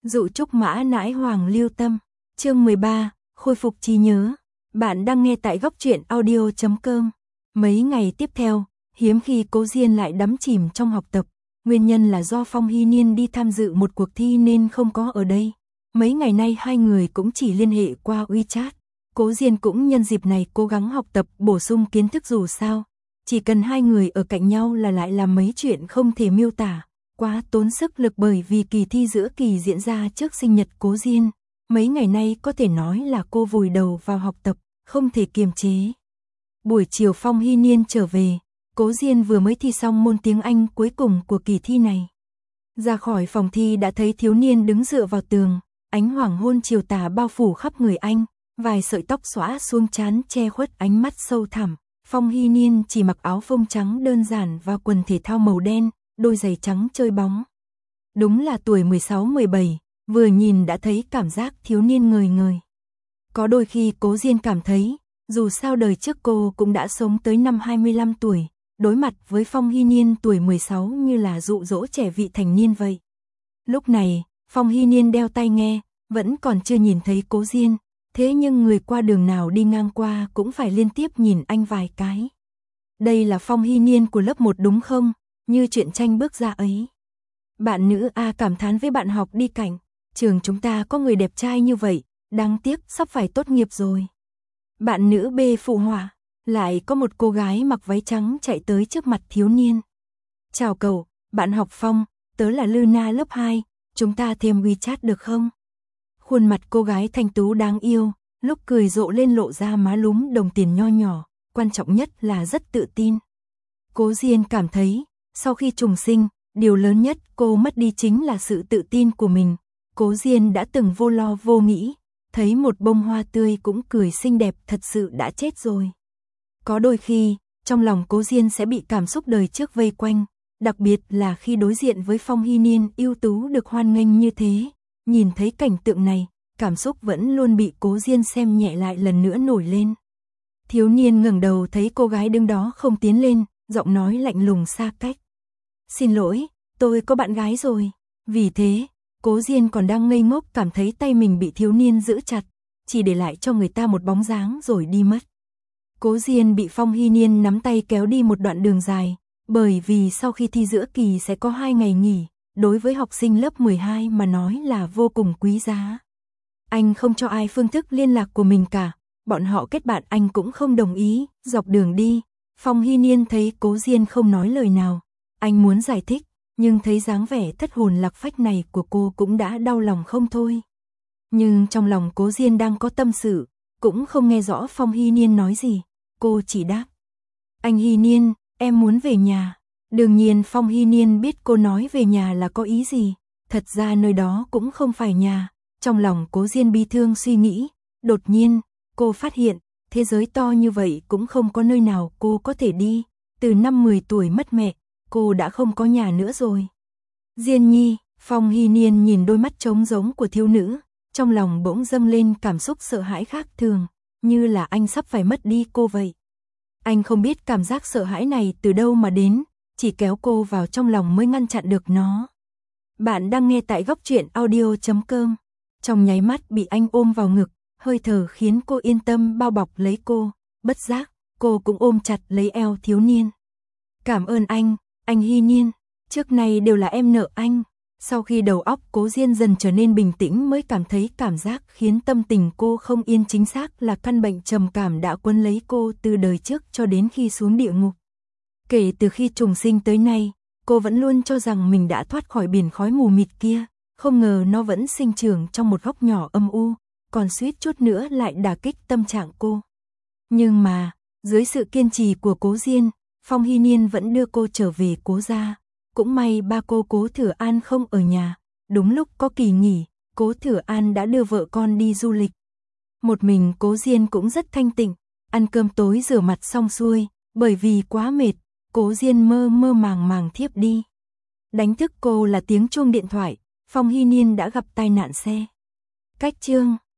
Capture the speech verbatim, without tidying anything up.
Dụ trúc mã nãi hoàng lưu tâm. Chương mười ba, khôi phục trí nhớ. Bạn đang nghe tại góc truyện audio chấm com. Mấy ngày tiếp theo, hiếm khi Cố Diên lại đắm chìm trong học tập. Nguyên nhân là do Phong Hy Niên đi tham dự một cuộc thi nên không có ở đây. Mấy ngày nay hai người cũng chỉ liên hệ qua WeChat. Cố Diên cũng nhân dịp này cố gắng học tập bổ sung kiến thức, dù sao chỉ cần hai người ở cạnh nhau là lại làm mấy chuyện không thể miêu tả, quá tốn sức lực. Bởi vì kỳ thi giữa kỳ diễn ra trước sinh nhật Cố Diên, mấy ngày nay có thể nói là cô vùi đầu vào học tập, không thể kiềm chế. Buổi chiều Phong Hy Niên trở về, Cố Diên vừa mới thi xong môn tiếng Anh cuối cùng của kỳ thi này. Ra khỏi phòng thi đã thấy thiếu niên đứng dựa vào tường, ánh hoàng hôn chiều tà bao phủ khắp người anh, vài sợi tóc xõa xuống trán che khuất ánh mắt sâu thẳm. Phong Hy Niên chỉ mặc áo phông trắng đơn giản và quần thể thao màu đen, đôi giày trắng chơi bóng. Đúng là tuổi mười sáu mười bảy, vừa nhìn đã thấy cảm giác thiếu niên ngời ngời. Có đôi khi Cố Diên cảm thấy, dù sao đời trước cô cũng đã sống tới năm hai mươi lăm tuổi, đối mặt với Phong Hy Niên tuổi mười sáu như là dụ dỗ trẻ vị thành niên vậy. Lúc này, Phong Hy Niên đeo tai nghe, vẫn còn chưa nhìn thấy Cố Diên, thế nhưng người qua đường nào đi ngang qua cũng phải liên tiếp nhìn anh vài cái. Đây là Phong Hy Niên của lớp một đúng không? Như chuyện tranh bước ra ấy. Bạn nữ A cảm thán với bạn học đi cạnh, trường chúng ta có người đẹp trai như vậy, đáng tiếc sắp phải tốt nghiệp rồi. Bạn nữ B phụ họa, lại có một cô gái mặc váy trắng chạy tới trước mặt thiếu niên. Chào cậu, bạn học Phong, tớ là Luna lớp hai, chúng ta thêm WeChat được không? Khuôn mặt cô gái thanh tú đáng yêu, lúc cười rộ lên lộ ra má lúm đồng tiền nho nhỏ, quan trọng nhất là rất tự tin. Cố Diên cảm thấy, sau khi trùng sinh, điều lớn nhất cô mất đi chính là sự tự tin của mình. Cố Diên đã từng vô lo vô nghĩ, thấy một bông hoa tươi cũng cười xinh đẹp thật sự đã chết rồi. Có đôi khi, trong lòng Cố Diên sẽ bị cảm xúc đời trước vây quanh, đặc biệt là khi đối diện với Phong Hy Niên ưu tú được hoan nghênh như thế. Nhìn thấy cảnh tượng này, cảm xúc vẫn luôn bị Cố Diên xem nhẹ lại lần nữa nổi lên. Thiếu niên ngẩng đầu thấy cô gái đứng đó không tiến lên, giọng nói lạnh lùng xa cách. Xin lỗi, tôi có bạn gái rồi. Vì thế, Cố Diên còn đang ngây ngốc cảm thấy tay mình bị thiếu niên giữ chặt, chỉ để lại cho người ta một bóng dáng rồi đi mất. Cố Diên bị Phong Hy Niên nắm tay kéo đi một đoạn đường dài, bởi vì sau khi thi giữa kỳ sẽ có hai ngày nghỉ, đối với học sinh lớp mười hai mà nói là vô cùng quý giá. Anh không cho ai phương thức liên lạc của mình cả, bọn họ kết bạn anh cũng không đồng ý. Dọc đường đi, Phong Hy Niên thấy Cố Diên không nói lời nào, anh muốn giải thích, nhưng thấy dáng vẻ thất hồn lạc phách này của cô cũng đã đau lòng không thôi. Nhưng trong lòng Cố Diên đang có tâm sự, cũng không nghe rõ Phong Hy Niên nói gì, cô chỉ đáp. Anh Hy Niên, em muốn về nhà. Đương nhiên Phong Hy Niên biết cô nói về nhà là có ý gì, thật ra nơi đó cũng không phải nhà. Trong lòng Cố Diên bi thương suy nghĩ, đột nhiên, cô phát hiện, thế giới to như vậy cũng không có nơi nào cô có thể đi. Từ năm mười tuổi mất mẹ, cô đã không có nhà nữa rồi. Diên nhi, Phong Hy Niên nhìn đôi mắt trống rỗng của thiếu nữ, trong lòng bỗng dâng lên cảm xúc sợ hãi khác thường, như là anh sắp phải mất đi cô vậy. Anh không biết cảm giác sợ hãi này từ đâu mà đến, chỉ kéo cô vào trong lòng mới ngăn chặn được nó. Bạn đang nghe tại góc truyện audio chấm com. Trong nháy mắt bị anh ôm vào ngực, hơi thở khiến cô yên tâm bao bọc lấy cô, bất giác, cô cũng ôm chặt lấy eo thiếu niên. Cảm ơn anh, anh Hy Niên, trước này đều là em nợ anh. Sau khi đầu óc Cố Diên dần trở nên bình tĩnh mới cảm thấy cảm giác khiến tâm tình cô không yên chính xác là căn bệnh trầm cảm đã quấn lấy cô từ đời trước cho đến khi xuống địa ngục. Kể từ khi trùng sinh tới nay, cô vẫn luôn cho rằng mình đã thoát khỏi biển khói mù mịt kia, không ngờ nó vẫn sinh trưởng trong một góc nhỏ âm u, còn suýt chút nữa lại đả kích tâm trạng cô. Nhưng mà, dưới sự kiên trì của Cố Diên, Phong Hy Niên vẫn đưa cô trở về Cố gia. Cũng may ba cô Cố Thừa An không ở nhà, đúng lúc có kỳ nghỉ, Cố Thừa An đã đưa vợ con đi du lịch. Một mình Cố Diên cũng rất thanh tịnh, ăn cơm tối rửa mặt xong xuôi, bởi vì quá mệt, Cố Diên mơ mơ màng màng thiếp đi. Đánh thức cô là tiếng chuông điện thoại, Phong Hy Niên đã gặp tai nạn xe. Cách chương